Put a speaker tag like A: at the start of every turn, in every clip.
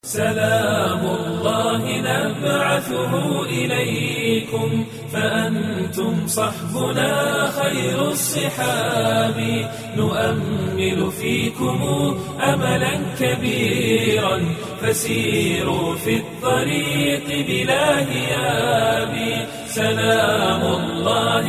A: سلام الله نبعثه إليكم فأنتم صحبنا خير الصحاب، نؤمل فيكم أملا كبيرا فسيروا في الطريق بلا هياب. سلام الله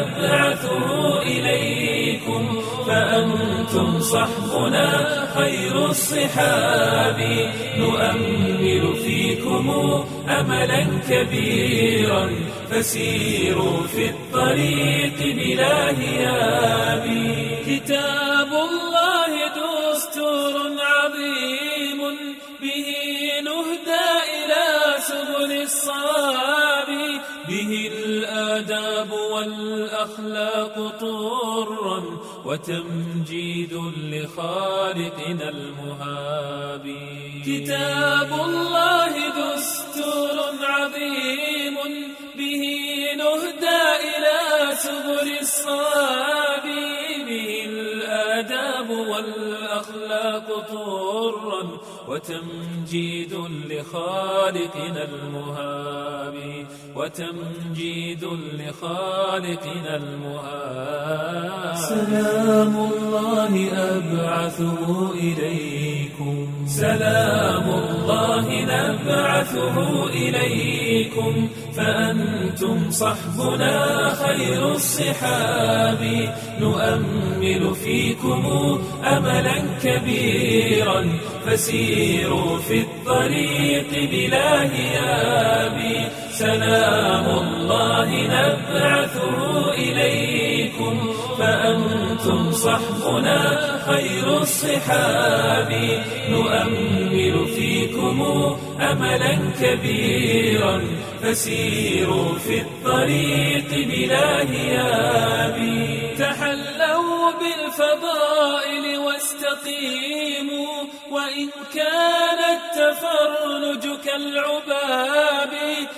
A: نبعثه إليكم فأنتم صحبنا خير الصحاب، نؤمل فيكم أملا كبيرا فسيروا في الطريق بلا هياب. كتاب الله دستور عظيم به نهدى إلى سبل الصواب، به الآداب والأخلاق طرا وتمجيد لخالقنا المهاب. كتاب الله دستور عظيم به نهدى إلى سبل الصواب، به الآداب والأخلاق طرا وتمجيد لخالقنا المهاب، وتمجيد لخالقنا المهاب. سلام الله أبعثه إليكم، سلام الله نبعثه إليكم فأنتم صحبنا خير الصحاب، نؤمل فيكم أملا كبيرا فسيروا في الطريق بلا هياب. سلام الله نبعثه إليكم فأنتم صحبنا خير الصحاب، نؤمل فيكم أملا كبيرا فسيروا في الطريق بلا هياب. تحلوا بالفضائل واستقيموا وإن كان التفرج كالعباب،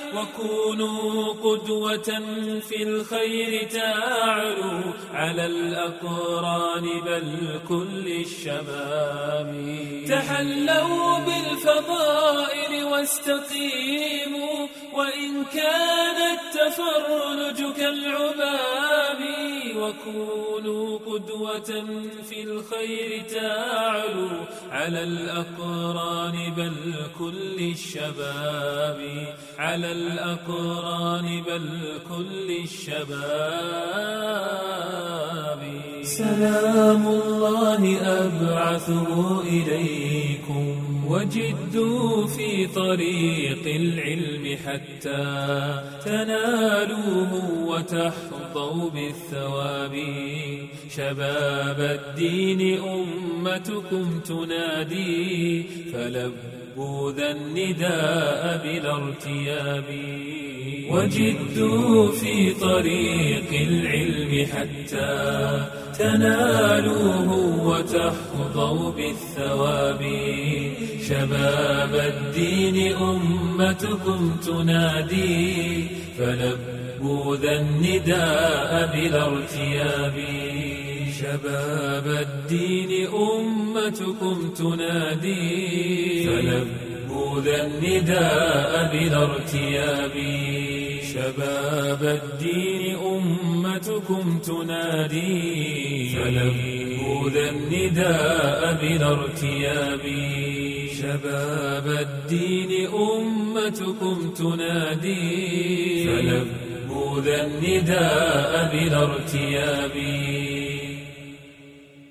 A: وكونوا قدوة في الخير تعلوا على الأقران بل كل الشباب. تحلوا بالفضائل واستقيموا وإن كان التفرج كالعباب، وكونوا قدوة في الخير تعلوا على الأقران بل كل الشباب، على الأقران بل كل الشباب. سلام الله أبعثه إليكم وجدوا في طريق العلم حتى تنالوه وتحظوا بالثواب. شباب الدين أمتكم تنادي فلبوا ذا النداء بلا ارتياب. وجدوا في طريق العلم حتى تنالوه وتحظوا بالثواب. شباب الدين أمتكم تنادي فلبوا ذا النداء بلا ارتياب. شباب الدين أمتكم تنادي فلبوا ذا النداء بلا ارتياب. شباب الدين أمتكم تنادي فلبوا ذا النداء بلا ارتياب. شباب الدين أمتكم تنادي فلبوا ذا النداء بلا ارتياب.